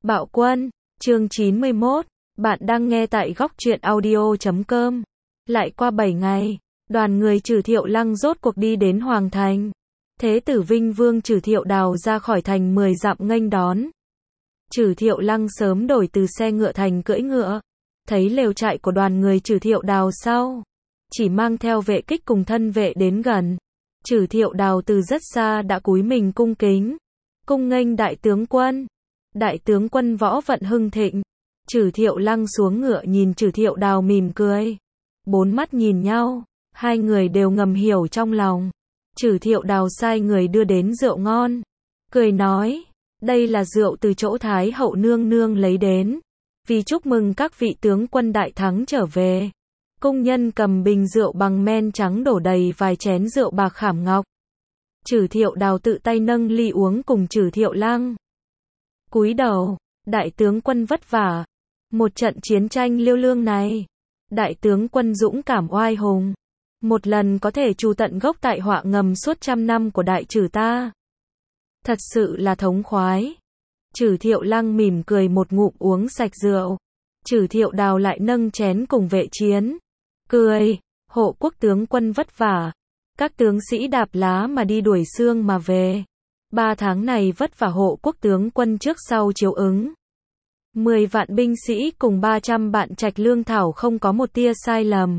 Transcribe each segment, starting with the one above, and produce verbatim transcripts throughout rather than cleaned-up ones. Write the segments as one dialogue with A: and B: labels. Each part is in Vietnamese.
A: Bạo Quân, chương chín mươi mốt, bạn đang nghe tại góc truyện audio chấm com. Lại qua bảy ngày, đoàn người Trừ Thiệu Lăng rốt cuộc đi đến Hoàng Thành. Thế tử Vinh Vương Trừ Thiệu Đào ra khỏi thành mười dặm nghênh đón. Trừ Thiệu Lăng sớm đổi từ xe ngựa thành cưỡi ngựa. Thấy lều trại của đoàn người Trừ Thiệu Đào sau, chỉ mang theo vệ kích cùng thân vệ đến gần. Trừ Thiệu Đào từ rất xa đã cúi mình cung kính, cung nghênh đại tướng quân. Đại tướng quân võ vận hưng thịnh. Trừ Thiệu Lăng xuống ngựa nhìn Trừ Thiệu Đào mỉm cười. Bốn mắt nhìn nhau, hai người đều ngầm hiểu trong lòng. Trừ Thiệu Đào sai người đưa đến rượu ngon, cười nói, đây là rượu từ chỗ Thái hậu nương nương lấy đến, vì chúc mừng các vị tướng quân đại thắng trở về. Cung nhân cầm bình rượu bằng men trắng đổ đầy vài chén rượu bạc khảm ngọc. Trừ Thiệu Đào tự tay nâng ly uống cùng Trừ Thiệu Lăng. Cúi đầu, đại tướng quân vất vả. Một trận chiến tranh liêu lương này, đại tướng quân dũng cảm oai hùng, một lần có thể trù tận gốc tại họa ngầm suốt trăm năm của đại trừ ta. Thật sự là thống khoái. Trừ Thiệu Lăng mỉm cười một ngụm uống sạch rượu. Trừ Thiệu Đào lại nâng chén cùng vệ chiến, cười, hộ quốc tướng quân vất vả. Các tướng sĩ đạp lá mà đi đuổi sương mà về. Ba tháng này vất vả hộ quốc tướng quân trước sau chiếu ứng. Mười vạn binh sĩ cùng ba trăm vạn trạch lương thảo không có một tia sai lầm.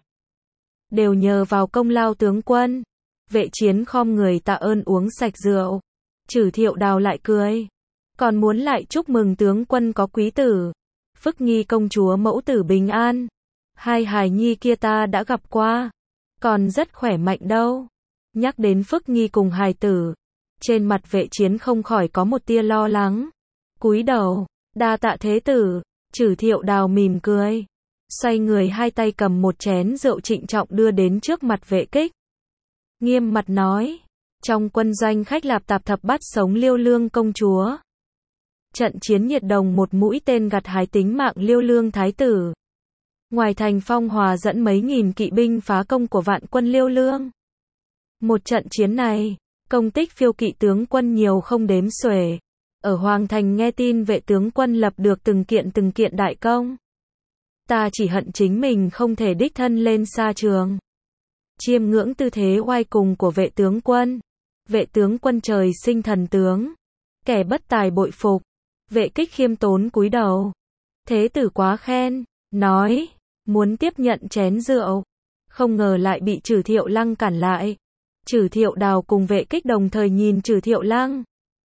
A: Đều nhờ vào công lao tướng quân. Vệ chiến khom người tạ ơn uống sạch rượu. Trừ Thiệu Đào lại cười. Còn muốn lại chúc mừng tướng quân có quý tử. Phức Nghi công chúa mẫu tử bình an. Hai hài nhi kia ta đã gặp qua. Còn rất khỏe mạnh đâu. Nhắc đến Phức Nghi cùng hài tử, trên mặt vệ chiến không khỏi có một tia lo lắng. Cúi đầu, đa tạ thế tử. Trừ Thiệu Đào mỉm cười, xoay người hai tay cầm một chén rượu trịnh trọng đưa đến trước mặt vệ kích. Nghiêm mặt nói, trong quân doanh khách lạp tạp thập bắt sống liêu lương công chúa. Trận chiến nhiệt đồng một mũi tên gặt hái tính mạng liêu lương thái tử. Ngoài thành Phong Hòa dẫn mấy nghìn kỵ binh phá công của vạn quân liêu lương. Một trận chiến này, công tích phiêu kỵ tướng quân nhiều không đếm xuể. Ở Hoàng Thành nghe tin vệ tướng quân lập được từng kiện từng kiện đại công. Ta chỉ hận chính mình không thể đích thân lên xa trường. Chiêm ngưỡng tư thế oai cùng của vệ tướng quân. Vệ tướng quân trời sinh thần tướng. Kẻ bất tài bội phục. Vệ kích khiêm tốn cúi đầu. Thế tử quá khen, nói, muốn tiếp nhận chén rượu. Không ngờ lại bị Trừ Thiệu Lăng cản lại. Trừ Thiệu Đào cùng vệ kích đồng thời nhìn Trừ Thiệu Lăng.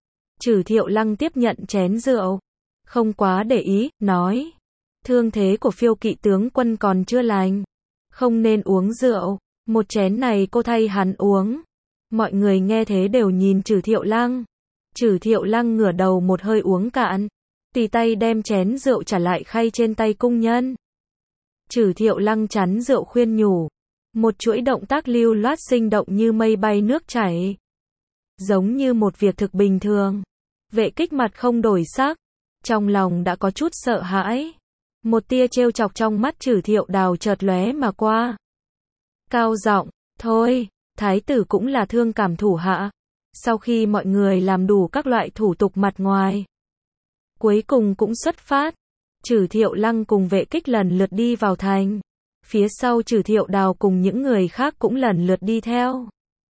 A: Trừ Thiệu Lăng tiếp nhận chén rượu, không quá để ý, nói, thương thế của phiêu kỵ tướng quân còn chưa lành, không nên uống rượu, một chén này cô thay hắn uống. Mọi người nghe thế đều nhìn Trừ Thiệu Lăng. Trừ Thiệu Lăng ngửa đầu một hơi uống cạn, tì tay đem chén rượu trả lại khay trên tay cung nhân. Trừ Thiệu Lăng chắn rượu khuyên nhủ, một chuỗi động tác lưu loát sinh động như mây bay nước chảy, giống như một việc thực bình thường. Vệ kích mặt không đổi sắc, trong lòng đã có chút sợ hãi. Một tia trêu chọc trong mắt Trừ Thiệu Đào chợt lóe mà qua. Cao giọng, thôi, thái tử cũng là thương cảm thủ hạ. Sau khi mọi người làm đủ các loại thủ tục mặt ngoài, cuối cùng cũng xuất phát. Trừ Thiệu Lăng cùng vệ kích lần lượt đi vào thành. Phía sau Trừ Thiệu Đào cùng những người khác cũng lần lượt đi theo.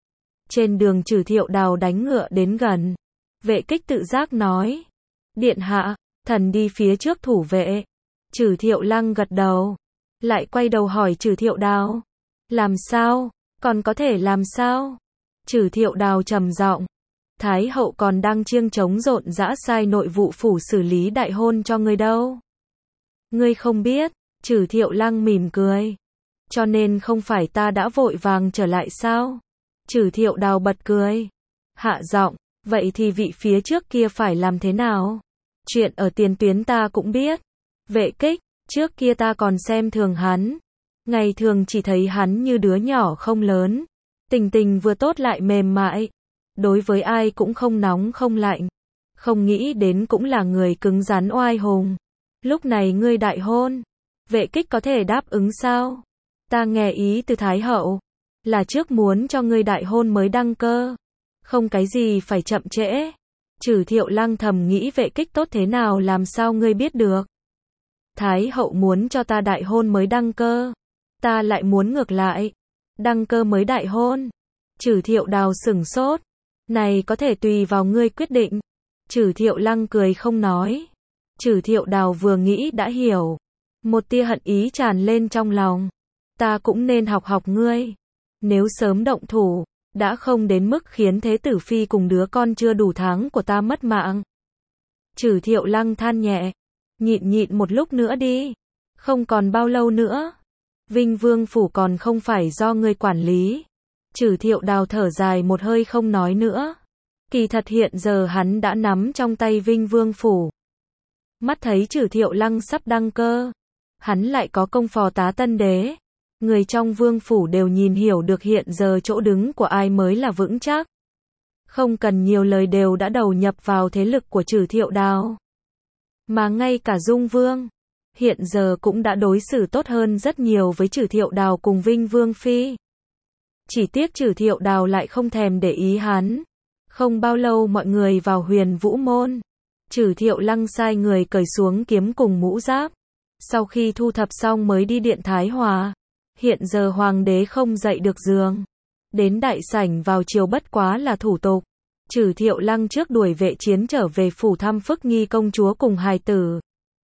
A: Trên đường Trừ Thiệu Đào đánh ngựa đến gần. Vệ kích tự giác nói, điện hạ, thần đi phía trước thủ vệ. Trừ Thiệu Lăng gật đầu, lại quay đầu hỏi Trừ Thiệu Đào, làm sao, còn có thể làm sao? Trừ Thiệu Đào trầm giọng, Thái hậu còn đang chiêng trống rộn rã sai nội vụ phủ xử lý đại hôn cho ngươi đâu. Ngươi không biết. Trừ Thiệu Lăng mỉm cười, cho nên không phải ta đã vội vàng trở lại sao? Trừ Thiệu Đào bật cười, hạ giọng, vậy thì vị phía trước kia phải làm thế nào? Chuyện ở tiền tuyến ta cũng biết. Vệ kích, trước kia ta còn xem thường hắn. Ngày thường chỉ thấy hắn như đứa nhỏ không lớn. Tình tình vừa tốt lại mềm mại. Đối với ai cũng không nóng không lạnh. Không nghĩ đến cũng là người cứng rắn oai hùng. Lúc này ngươi đại hôn, vệ kích có thể đáp ứng sao? Ta nghe ý từ Thái hậu, là trước muốn cho ngươi đại hôn mới đăng cơ. Không cái gì phải chậm trễ. Trừ Thiệu Lăng thầm nghĩ Vệ Kích tốt thế nào làm sao ngươi biết được? Thái hậu muốn cho ta đại hôn mới đăng cơ. Ta lại muốn ngược lại. Đăng cơ mới đại hôn. Trừ Thiệu Đào sửng sốt. Này có thể tùy vào ngươi quyết định. Trừ Thiệu Lăng cười không nói. Trừ Thiệu Đào vừa nghĩ đã hiểu. Một tia hận ý tràn lên trong lòng. Ta cũng nên học học ngươi. Nếu sớm động thủ, đã không đến mức khiến Thế Tử Phi cùng đứa con chưa đủ tháng của ta mất mạng. Trừ Thiệu Lăng than nhẹ. Nhịn nhịn một lúc nữa đi. Không còn bao lâu nữa. Vinh Vương Phủ còn không phải do ngươi quản lý. Trừ Thiệu Đào thở dài một hơi không nói nữa. Kỳ thật hiện giờ hắn đã nắm trong tay Vinh Vương Phủ. Mắt thấy Trừ Thiệu Lăng sắp đăng cơ. Hắn lại có công phò tá tân đế. Người trong Vương Phủ đều nhìn hiểu được hiện giờ chỗ đứng của ai mới là vững chắc. Không cần nhiều lời đều đã đầu nhập vào thế lực của Trừ Thiệu Đào. Mà ngay cả Dung Vương, hiện giờ cũng đã đối xử tốt hơn rất nhiều với Trừ Thiệu Đào cùng Vinh Vương Phi. Chỉ tiếc Trừ Thiệu Đào lại không thèm để ý hắn. Không bao lâu mọi người vào Huyền Vũ Môn. Trừ Thiệu Lăng sai người cởi xuống kiếm cùng mũ giáp. Sau khi thu thập xong mới đi điện Thái Hòa. Hiện giờ hoàng đế không dậy được giường. Đến đại sảnh vào chiều bất quá là thủ tục. Trừ Thiệu Lăng trước đuổi Vệ Chiến trở về phủ thăm Phước Nghi công chúa cùng hài tử.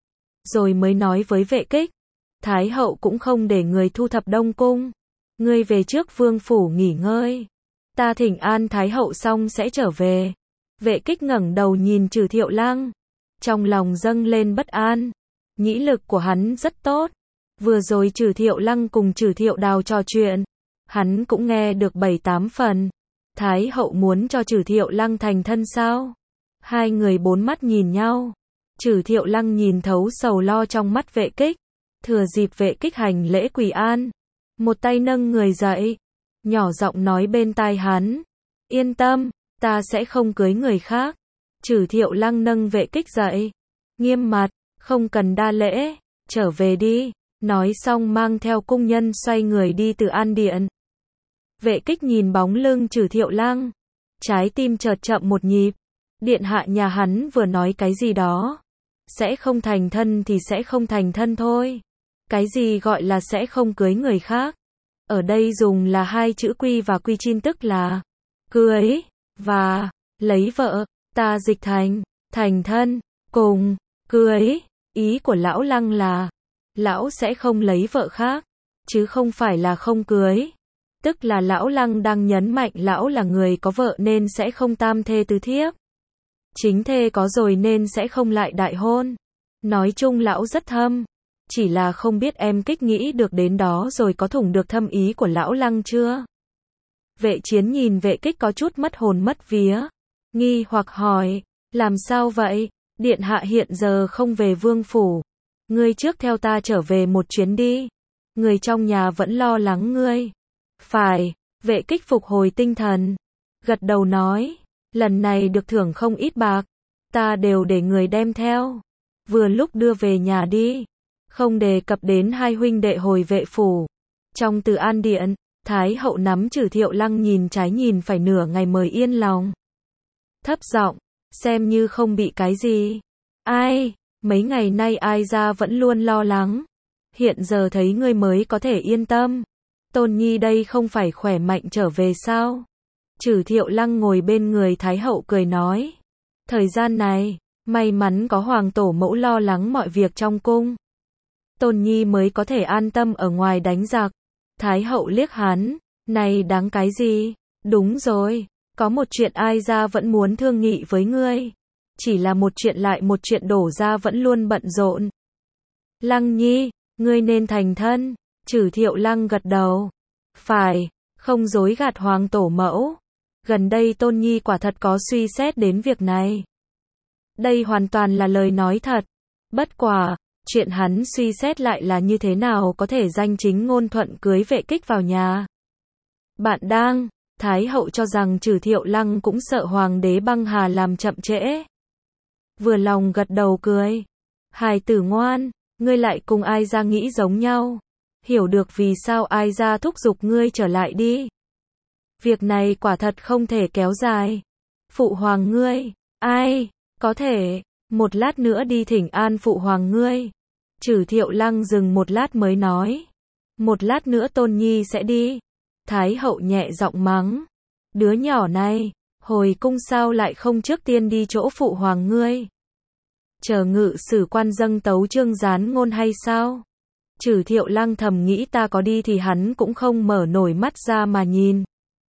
A: Rồi mới nói với Vệ Kích. Thái hậu cũng không để người thu thập Đông Cung. Ngươi về trước Vương Phủ nghỉ ngơi. Ta thỉnh an Thái hậu xong sẽ trở về. Vệ Kích ngẩng đầu nhìn Trừ Thiệu Lăng. Trong lòng dâng lên bất an. Nhĩ lực của hắn rất tốt. Vừa rồi Trừ Thiệu Lăng cùng Trừ Thiệu Đào trò chuyện. Hắn cũng nghe được bảy tám phần. Thái hậu muốn cho Trừ Thiệu Lăng thành thân sao? Hai người bốn mắt nhìn nhau. Trừ Thiệu Lăng nhìn thấu sầu lo trong mắt Vệ Kích. Thừa dịp Vệ Kích hành lễ quỳ an. Một tay nâng người dậy. Nhỏ giọng nói bên tai hắn. Yên tâm, ta sẽ không cưới người khác. Trừ Thiệu Lăng nâng Vệ Kích dậy. Nghiêm mặt, không cần đa lễ. Trở về đi. Nói xong mang theo cung nhân xoay người đi từ An Điện. Vệ Kích nhìn bóng lưng Trừ Thiệu Lăng. Trái tim chợt chậm một nhịp. Điện hạ nhà hắn vừa nói cái gì đó. Sẽ không thành thân thì sẽ không thành thân thôi. Cái gì gọi là sẽ không cưới người khác. Ở đây dùng là hai chữ quy và quy chin tức là cưới và lấy vợ. Ta dịch thành thành thân cùng cưới. Ý của lão Lăng là lão sẽ không lấy vợ khác. Chứ không phải là không cưới. Tức là lão Lăng đang nhấn mạnh lão là người có vợ nên sẽ không tam thê tứ thiếp. Chính thê có rồi nên sẽ không lại đại hôn. Nói chung lão rất thâm. Chỉ là không biết em Kích nghĩ được đến đó rồi có thủng được thâm ý của lão Lăng chưa? Vệ Chiến nhìn Vệ Kích có chút mất hồn mất vía. Nghi hoặc hỏi. Làm sao vậy? Điện hạ hiện giờ không về Vương Phủ. Ngươi trước theo ta trở về một chuyến đi. Người trong nhà vẫn lo lắng ngươi. Phải. Vệ Kích phục hồi tinh thần. Gật đầu nói. Lần này được thưởng không ít bạc. Ta đều để người đem theo. Vừa lúc đưa về nhà đi. Không đề cập đến hai huynh đệ hồi Vệ Phủ. Trong Từ An Điện, Thái hậu nắm Trừ Thiệu Lăng nhìn trái nhìn phải nửa ngày mới yên lòng. Thấp giọng, xem như không bị cái gì. Ai, mấy ngày nay ai ra vẫn luôn lo lắng. Hiện giờ thấy ngươi mới có thể yên tâm. Tôn Nhi đây không phải khỏe mạnh trở về sao? Trừ Thiệu Lăng ngồi bên người Thái hậu cười nói. Thời gian này, may mắn có hoàng tổ mẫu lo lắng mọi việc trong cung. Tôn Nhi mới có thể an tâm ở ngoài đánh giặc. Thái hậu liếc hắn. Này đáng cái gì? Đúng rồi. Có một chuyện ai ra vẫn muốn thương nghị với ngươi. Chỉ là một chuyện lại một chuyện đổ ra vẫn luôn bận rộn. Lăng Nhi, ngươi nên thành thân. Trừ Thiệu Lăng gật đầu. Phải, không dối gạt hoàng tổ mẫu. Gần đây Tôn Nhi quả thật có suy xét đến việc này. Đây hoàn toàn là lời nói thật. Bất quả, chuyện hắn suy xét lại là như thế nào có thể danh chính ngôn thuận cưới Vệ Kích vào nhà. Bạn đang, Thái hậu cho rằng Trừ Thiệu Lăng cũng sợ hoàng đế băng hà làm chậm trễ. Vừa lòng gật đầu cười. Hài tử ngoan, ngươi lại cùng ai ra nghĩ giống nhau. Hiểu được vì sao ai ra thúc giục ngươi trở lại đi. Việc này quả thật không thể kéo dài. Phụ hoàng ngươi, Ai, có thể, một lát nữa đi thỉnh an phụ hoàng ngươi. Trừ Thiệu Lăng dừng một lát mới nói. Một lát nữa Tôn Nhi sẽ đi. Thái hậu nhẹ giọng mắng. Đứa nhỏ này, hồi cung sao lại không trước tiên đi chỗ phụ hoàng ngươi? Chờ ngự sử quan dâng tấu chương gián ngôn hay sao? Trừ Thiệu Lăng thầm nghĩ ta có đi thì hắn cũng không mở nổi mắt ra mà nhìn.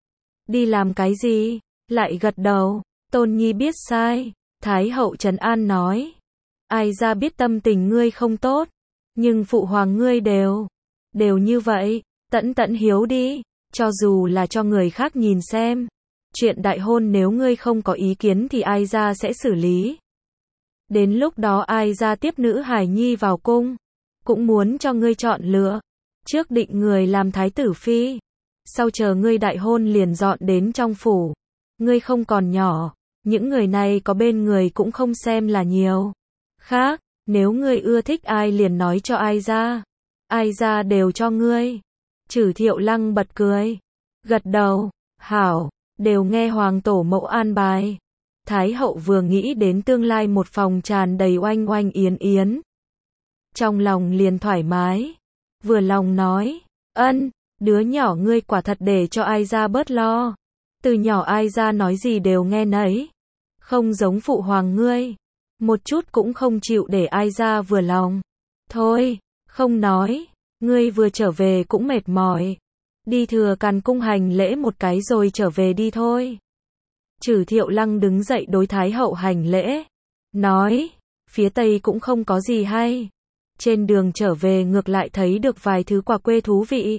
A: Đi làm cái gì? Lại gật đầu. Tôn Nhi biết sai. Thái hậu trấn an nói. Ai ra biết tâm tình ngươi không tốt. Nhưng phụ hoàng ngươi đều. Đều như vậy. Tẫn tẫn hiếu đi. Cho dù là cho người khác nhìn xem. Chuyện đại hôn nếu ngươi không có ý kiến thì ai ra sẽ xử lý. Đến lúc đó ai ra tiếp nữ hài nhi vào cung. Cũng muốn cho ngươi chọn lựa. Trước định người làm thái tử phi. Sau chờ ngươi đại hôn liền dọn đến trong phủ. Ngươi không còn nhỏ. Những người này có bên người cũng không xem là nhiều. Khác, nếu ngươi ưa thích ai liền nói cho ai ra. Ai ra đều cho ngươi. Trừ Thiệu Lăng bật cười. Gật đầu. Hảo, đều nghe hoàng tổ mẫu an bài. Thái hậu vừa nghĩ đến tương lai một phòng tràn đầy oanh oanh yến yến. Trong lòng liền thoải mái. Vừa lòng nói. Ân, đứa nhỏ ngươi quả thật để cho ai ra bớt lo. Từ nhỏ ai ra nói gì đều nghe nấy. Không giống phụ hoàng ngươi. Một chút cũng không chịu để ai ra vừa lòng. Thôi, không nói. Ngươi vừa trở về cũng mệt mỏi. Đi thừa Càn cung hành lễ một cái rồi trở về đi thôi. Trừ Thiệu Lăng đứng dậy đối Thái hậu hành lễ. Nói, phía Tây cũng không có gì hay. Trên đường trở về ngược lại thấy được vài thứ quà quê thú vị.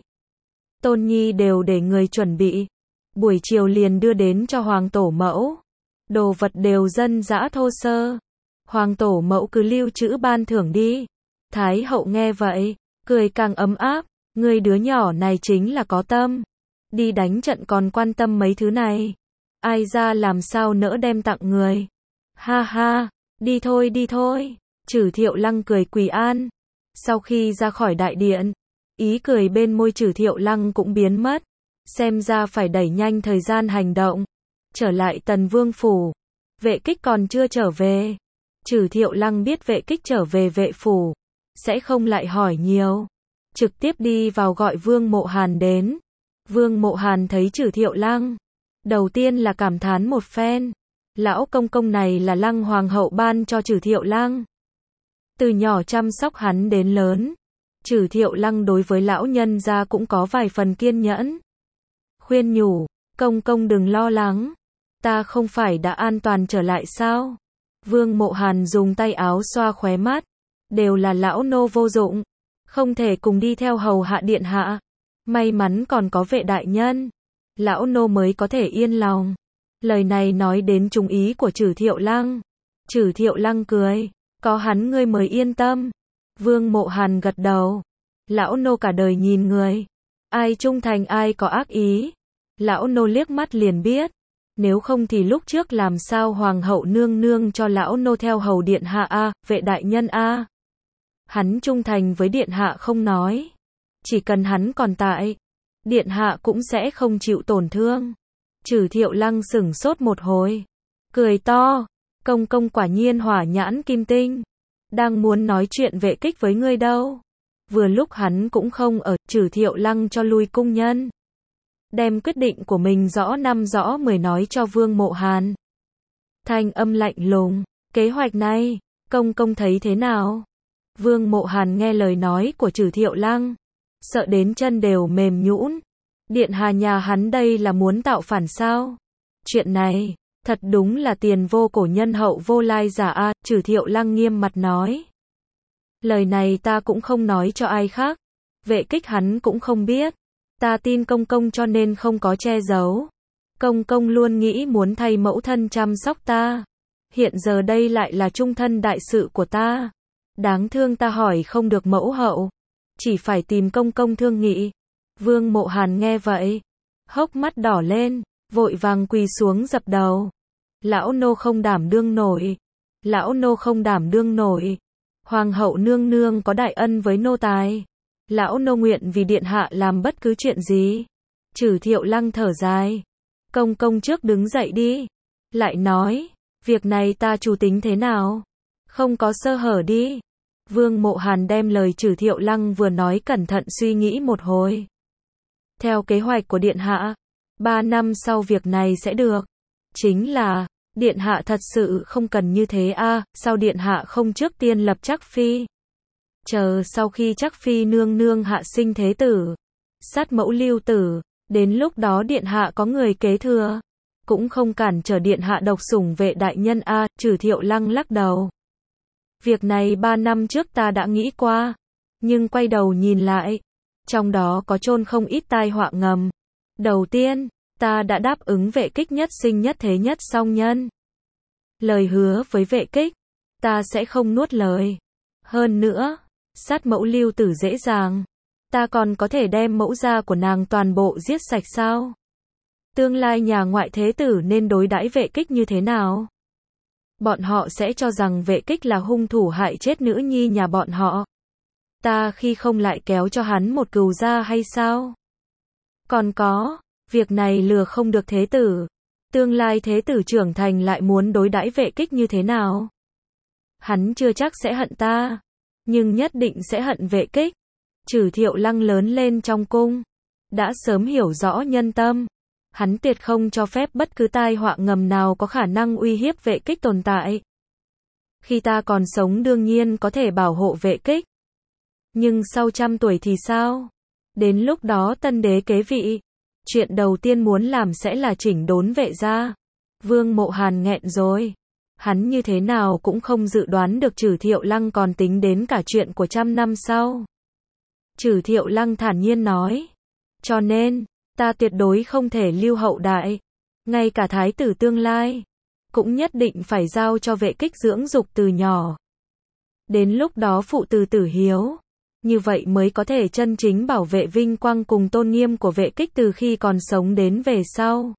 A: Tôn Nhi đều để người chuẩn bị. Buổi chiều liền đưa đến cho hoàng tổ mẫu. Đồ vật đều dân dã thô sơ. Hoàng tổ mẫu cứ lưu trữ ban thưởng đi. Thái hậu nghe vậy, cười càng ấm áp. Người đứa nhỏ này chính là có tâm. Đi đánh trận còn quan tâm mấy thứ này. Ai ra làm sao nỡ đem tặng người. Ha ha, đi thôi đi thôi. Trừ Thiệu Lăng cười quỳ an. Sau khi ra khỏi đại điện, ý cười bên môi Trừ Thiệu Lăng cũng biến mất. Xem ra phải đẩy nhanh thời gian hành động. Trở lại Tần Vương phủ. Vệ Kích còn chưa trở về. Trừ Thiệu Lăng biết Vệ Kích trở về vệ phủ. Sẽ không lại hỏi nhiều. Trực tiếp đi vào gọi Vương Mộ Hàn đến. Vương Mộ Hàn thấy Trừ Thiệu Lăng. Đầu tiên là cảm thán một phen. Lão công công này là Lăng Hoàng hậu ban cho Trừ Thiệu Lăng. Từ nhỏ chăm sóc hắn đến lớn. Trừ Thiệu Lăng đối với lão nhân gia cũng có vài phần kiên nhẫn. Khuyên nhủ, công công đừng lo lắng. Ta không phải đã an toàn trở lại sao? Vương Mộ Hàn dùng tay áo xoa khóe mắt. Đều là lão nô vô dụng. Không thể cùng đi theo hầu hạ điện hạ. May mắn còn có vệ đại nhân. Lão nô mới có thể yên lòng. Lời này nói đến trúng ý của Trừ Thiệu Lăng. Trừ Thiệu Lăng cười. Có hắn ngươi mới yên tâm. Vương Mộ Hàn gật đầu. Lão nô cả đời nhìn người. Ai trung thành ai có ác ý. Lão nô liếc mắt liền biết. Nếu không thì lúc trước làm sao hoàng hậu nương nương cho lão nô theo hầu điện hạ a, vệ đại nhân a. Hắn trung thành với điện hạ không nói. Chỉ cần hắn còn tại, điện hạ cũng sẽ không chịu tổn thương. Trừ Thiệu Lăng sửng sốt một hồi. Cười to. Công công quả nhiên hỏa nhãn kim tinh. Đang muốn nói chuyện Vệ Kích với ngươi đâu. Vừa lúc hắn cũng không ở, Trừ Thiệu Lăng cho lui cung nhân. Đem quyết định của mình rõ năm rõ mười nói cho Vương Mộ Hàn. Thanh âm lạnh lùng. Kế hoạch này, công công thấy thế nào? Vương Mộ Hàn nghe lời nói của Trừ Thiệu Lăng. Sợ đến chân đều mềm nhũn. Điện hạ nhà hắn đây là muốn tạo phản sao? Chuyện này, thật đúng là tiền vô cổ nhân hậu vô lai giả a. Trừ Thiệu Lăng nghiêm mặt nói. Lời này ta cũng không nói cho ai khác. Vệ Kích hắn cũng không biết. Ta tin công công cho nên không có che giấu. Công công luôn nghĩ muốn thay mẫu thân chăm sóc ta. Hiện giờ đây lại là trung thân đại sự của ta. Đáng thương ta hỏi không được mẫu hậu. Chỉ phải tìm công công thương nghị. Vương Mộ Hàn nghe vậy. Hốc mắt đỏ lên. Vội vàng quỳ xuống dập đầu. Lão nô không đảm đương nổi. Lão nô không đảm đương nổi. Hoàng hậu nương nương có đại ân với nô tài. Lão nô nguyện vì điện hạ làm bất cứ chuyện gì. Trừ Thiệu Lăng thở dài. Công công trước đứng dậy đi. Lại nói. Việc này ta chủ tính thế nào? Không có sơ hở đi. Vương Mộ Hàn đem lời Trử Thiệu Lăng vừa nói cẩn thận suy nghĩ một hồi. Theo kế hoạch của Điện Hạ, ba năm sau việc này sẽ được. Chính là, Điện Hạ thật sự không cần như thế a à, sao Điện Hạ không trước tiên lập Trắc Phi? Chờ sau khi Trắc Phi nương nương hạ sinh thế tử, sát mẫu lưu tử, đến lúc đó Điện Hạ có người kế thừa. Cũng không cản trở Điện Hạ độc sủng Vệ đại nhân a à, Trử Thiệu Lăng lắc đầu. Việc này ba năm trước ta đã nghĩ qua, nhưng quay đầu nhìn lại, trong đó có chôn không ít tai họa ngầm. Đầu tiên, ta đã đáp ứng Vệ Kích nhất sinh nhất thế nhất song nhân. Lời hứa với Vệ Kích, ta sẽ không nuốt lời. Hơn nữa, sát mẫu lưu tử dễ dàng, ta còn có thể đem mẫu gia của nàng toàn bộ giết sạch sao? Tương lai nhà ngoại thế tử nên đối đãi Vệ Kích như thế nào? Bọn họ sẽ cho rằng Vệ Kích là hung thủ hại chết nữ nhi nhà bọn họ. Ta khi không lại kéo cho hắn một cừu gia hay sao? Còn có, việc này lừa không được thế tử. Tương lai thế tử trưởng thành lại muốn đối đãi Vệ Kích như thế nào? Hắn chưa chắc sẽ hận ta, nhưng nhất định sẽ hận Vệ Kích. Trử Thiệu Lăng lớn lên trong cung, đã sớm hiểu rõ nhân tâm. Hắn tuyệt không cho phép bất cứ tai họa ngầm nào có khả năng uy hiếp Vệ Kích tồn tại. Khi ta còn sống đương nhiên có thể bảo hộ Vệ Kích. Nhưng sau trăm tuổi thì sao? Đến lúc đó tân đế kế vị, chuyện đầu tiên muốn làm sẽ là chỉnh đốn Vệ gia. Vương Mộ Hàn nghẹn rồi. Hắn như thế nào cũng không dự đoán được Trử Thiệu Lăng còn tính đến cả chuyện của trăm năm sau. Trử Thiệu Lăng thản nhiên nói. Cho nên, ta tuyệt đối không thể lưu hậu đại. Ngay cả thái tử tương lai, cũng nhất định phải giao cho Vệ Kích dưỡng dục từ nhỏ. Đến lúc đó phụ từ tử hiếu. Như vậy mới có thể chân chính bảo vệ vinh quang cùng tôn nghiêm của Vệ Kích từ khi còn sống đến về sau.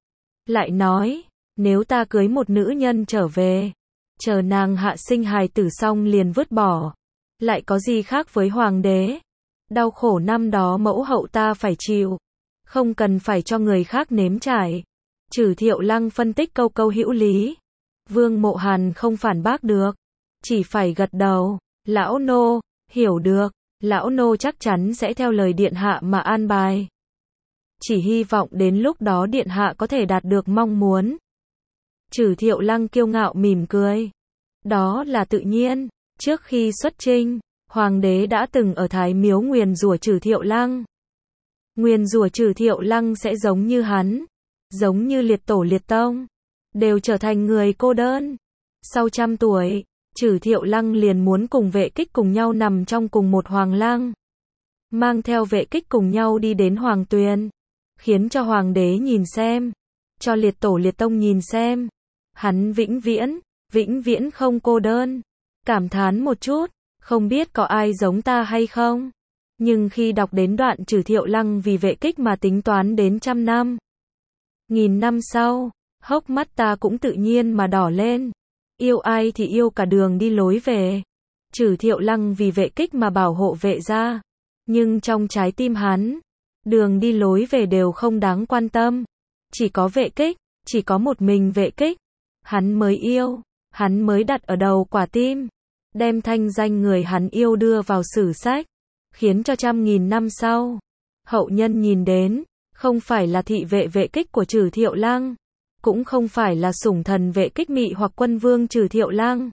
A: Lại nói, nếu ta cưới một nữ nhân trở về, chờ nàng hạ sinh hài tử xong liền vứt bỏ, lại có gì khác với hoàng đế? Đau khổ năm đó mẫu hậu ta phải chịu, không cần phải cho người khác nếm trải. Trử Thiệu Lăng phân tích câu câu hữu lý. Vương Mộ Hàn không phản bác được, chỉ phải gật đầu. Lão nô, hiểu được, lão nô chắc chắn sẽ theo lời Điện Hạ mà an bài. Chỉ hy vọng đến lúc đó Điện Hạ có thể đạt được mong muốn. Trử Thiệu Lăng kiêu ngạo mỉm cười. Đó là tự nhiên, trước khi xuất chinh, hoàng đế đã từng ở Thái Miếu nguyền rủa Trử Thiệu Lăng. Nguyền rủa Trử Thiệu Lăng sẽ giống như hắn, giống như liệt tổ liệt tông, đều trở thành người cô đơn. Sau trăm tuổi, Trử Thiệu Lăng liền muốn cùng Vệ Kích cùng nhau nằm trong cùng một hoàng lăng, mang theo Vệ Kích cùng nhau đi đến hoàng tuyền, khiến cho hoàng đế nhìn xem, cho liệt tổ liệt tông nhìn xem, hắn vĩnh viễn, vĩnh viễn không cô đơn. Cảm thán một chút, không biết có ai giống ta hay không? Nhưng khi đọc đến đoạn Trử Thiệu Lăng vì Vệ Kích mà tính toán đến trăm năm, nghìn năm sau, hốc mắt ta cũng tự nhiên mà đỏ lên. Yêu ai thì yêu cả đường đi lối về. Trử Thiệu Lăng vì Vệ Kích mà bảo hộ Vệ gia, nhưng trong trái tim hắn, đường đi lối về đều không đáng quan tâm. Chỉ có Vệ Kích, chỉ có một mình Vệ Kích, hắn mới yêu, hắn mới đặt ở đầu quả tim, đem thanh danh người hắn yêu đưa vào sử sách, khiến cho trăm nghìn năm sau, hậu nhân nhìn đến, không phải là thị vệ Vệ Kích của Trử Thiệu Lăng, cũng không phải là sủng thần Vệ Kích mị hoặc quân vương Trử Thiệu Lăng,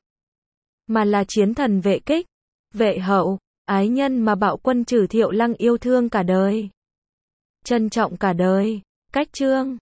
A: mà là chiến thần Vệ Kích, vệ hậu, ái nhân mà bạo quân Trử Thiệu Lăng yêu thương cả đời, trân trọng cả đời. Cách chương